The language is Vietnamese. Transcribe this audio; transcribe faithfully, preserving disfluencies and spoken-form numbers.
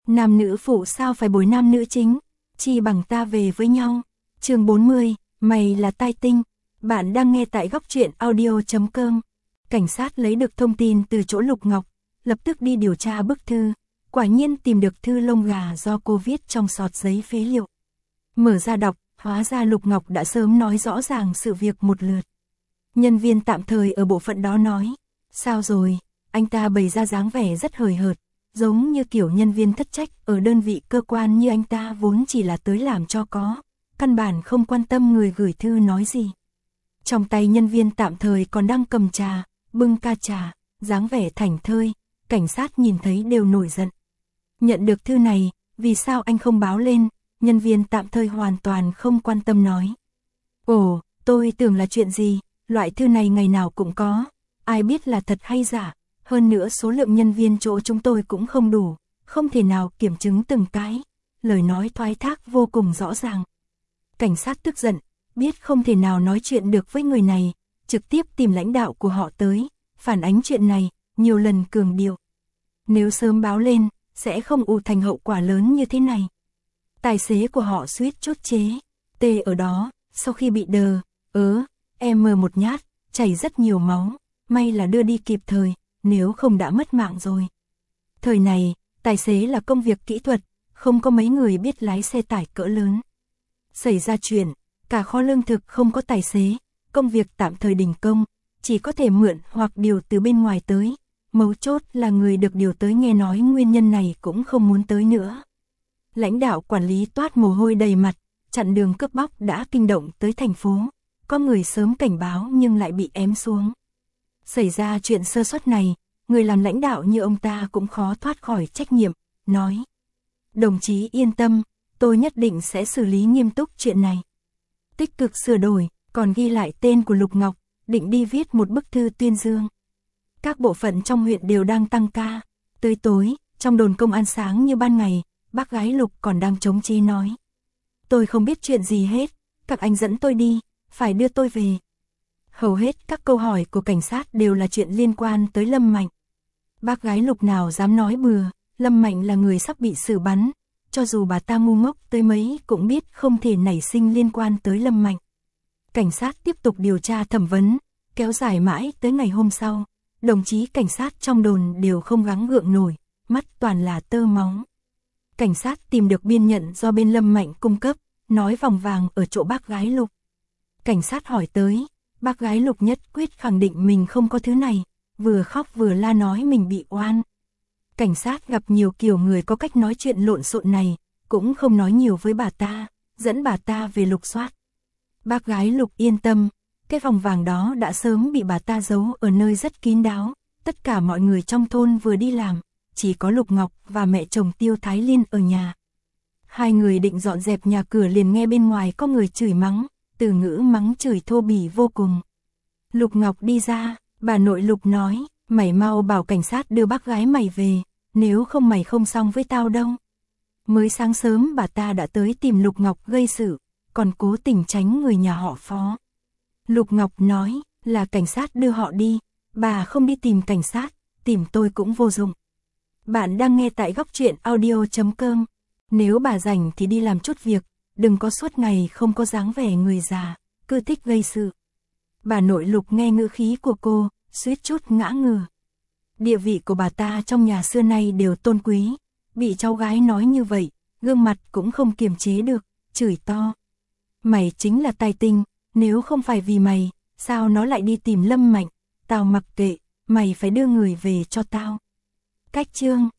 Nam nữ phụ sao phải bồi nam nữ chính, chi bằng ta về với nhau. Chương bốn mươi, mày là tai tinh. Bạn đang nghe tại góc truyện audio chấm com. Cảnh sát lấy được thông tin từ chỗ Lục Ngọc, lập tức đi điều tra bức thư. Quả nhiên tìm được thư lông gà do cô viết trong sọt giấy phế liệu. Mở ra đọc, hóa ra Lục Ngọc đã sớm nói rõ ràng sự việc một lượt. Nhân viên tạm thời ở bộ phận đó nói, sao rồi, anh ta bày ra dáng vẻ rất hời hợt, giống như kiểu nhân viên thất trách ở đơn vị cơ quan như anh ta vốn chỉ là tới làm cho có, căn bản không quan tâm người gửi thư nói gì. Trong tay nhân viên tạm thời còn đang cầm trà, bưng ca trà, dáng vẻ thảnh thơi, cảnh sát nhìn thấy đều nổi giận. Nhận được thư này, vì sao anh không báo lên, nhân viên tạm thời hoàn toàn không quan tâm nói. Ồ, tôi tưởng là chuyện gì, loại thư này ngày nào cũng có, ai biết là thật hay giả, hơn nữa số lượng nhân viên chỗ chúng tôi cũng không đủ, không thể nào kiểm chứng từng cái, lời nói thoái thác vô cùng rõ ràng. Cảnh sát tức giận, biết không thể nào nói chuyện được với người này, trực tiếp tìm lãnh đạo của họ tới, phản ánh chuyện này, nhiều lần cường điệu. Nếu sớm báo lên, sẽ không ù thành hậu quả lớn như thế này. Tài xế của họ suýt chốt chế, tê ở đó, sau khi bị đờ, ớ, em mờ một nhát, chảy rất nhiều máu, may là đưa đi kịp thời, nếu không đã mất mạng rồi. Thời này, tài xế là công việc kỹ thuật, không có mấy người biết lái xe tải cỡ lớn. Xảy ra chuyện, cả kho lương thực không có tài xế, công việc tạm thời đình công, chỉ có thể mượn hoặc điều từ bên ngoài tới. Mấu chốt là người được điều tới nghe nói nguyên nhân này cũng không muốn tới nữa. Lãnh đạo quản lý toát mồ hôi đầy mặt, chặn đường cướp bóc đã kinh động tới thành phố. Có người sớm cảnh báo nhưng lại bị ém xuống. Xảy ra chuyện sơ suất này, người làm lãnh đạo như ông ta cũng khó thoát khỏi trách nhiệm, nói. Đồng chí yên tâm, tôi nhất định sẽ xử lý nghiêm túc chuyện này. Tích cực sửa đổi, còn ghi lại tên của Lục Ngọc, định đi viết một bức thư tuyên dương. Các bộ phận trong huyện đều đang tăng ca. Tới tối, trong đồn công an sáng như ban ngày, bác gái Lục còn đang chống chí nói. Tôi không biết chuyện gì hết, các anh dẫn tôi đi, phải đưa tôi về. Hầu hết các câu hỏi của cảnh sát đều là chuyện liên quan tới Lâm Mạnh. Bác gái Lục nào dám nói bừa, Lâm Mạnh là người sắp bị xử bắn, cho dù bà ta ngu ngốc tới mấy cũng biết không thể nảy sinh liên quan tới Lâm Mạnh. Cảnh sát tiếp tục điều tra thẩm vấn, kéo dài mãi tới ngày hôm sau, đồng chí cảnh sát trong đồn đều không gắng gượng nổi, mắt toàn là tơ máu. Cảnh sát tìm được biên nhận do bên Lâm Mạnh cung cấp, nói vòng vàng ở chỗ bác gái Lục. Cảnh sát hỏi tới, bác gái Lục nhất quyết khẳng định mình không có thứ này, vừa khóc vừa la nói mình bị oan. Cảnh sát gặp nhiều kiểu người có cách nói chuyện lộn xộn này, cũng không nói nhiều với bà ta, dẫn bà ta về lục soát. Bác gái Lục yên tâm, cái vòng vàng đó đã sớm bị bà ta giấu ở nơi rất kín đáo, tất cả mọi người trong thôn vừa đi làm, chỉ có Lục Ngọc và mẹ chồng Tiêu Thái Liên ở nhà. Hai người định dọn dẹp nhà cửa liền nghe bên ngoài có người chửi mắng, từ ngữ mắng chửi thô bỉ vô cùng. Lục Ngọc đi ra, bà nội Lục nói, mày mau bảo cảnh sát đưa bác gái mày về, nếu không mày không xong với tao đâu. Mới sáng sớm bà ta đã tới tìm Lục Ngọc gây sự, còn cố tình tránh người nhà họ Phó. Lục Ngọc nói, là cảnh sát đưa họ đi, bà không đi tìm cảnh sát, tìm tôi cũng vô dụng. Bạn đang nghe tại góc truyện audio chấm com. Nếu bà rảnh thì đi làm chút việc, đừng có suốt ngày không có dáng vẻ người già, cứ thích gây sự. Bà nội Lục nghe ngữ khí của cô, suýt chút ngã ngửa. Địa vị của bà ta trong nhà xưa nay đều tôn quý, bị cháu gái nói như vậy, gương mặt cũng không kiềm chế được, chửi to. Mày chính là tai tinh, nếu không phải vì mày, sao nó lại đi tìm Lâm Mạnh, tao mặc kệ, mày phải đưa người về cho tao. Cách chương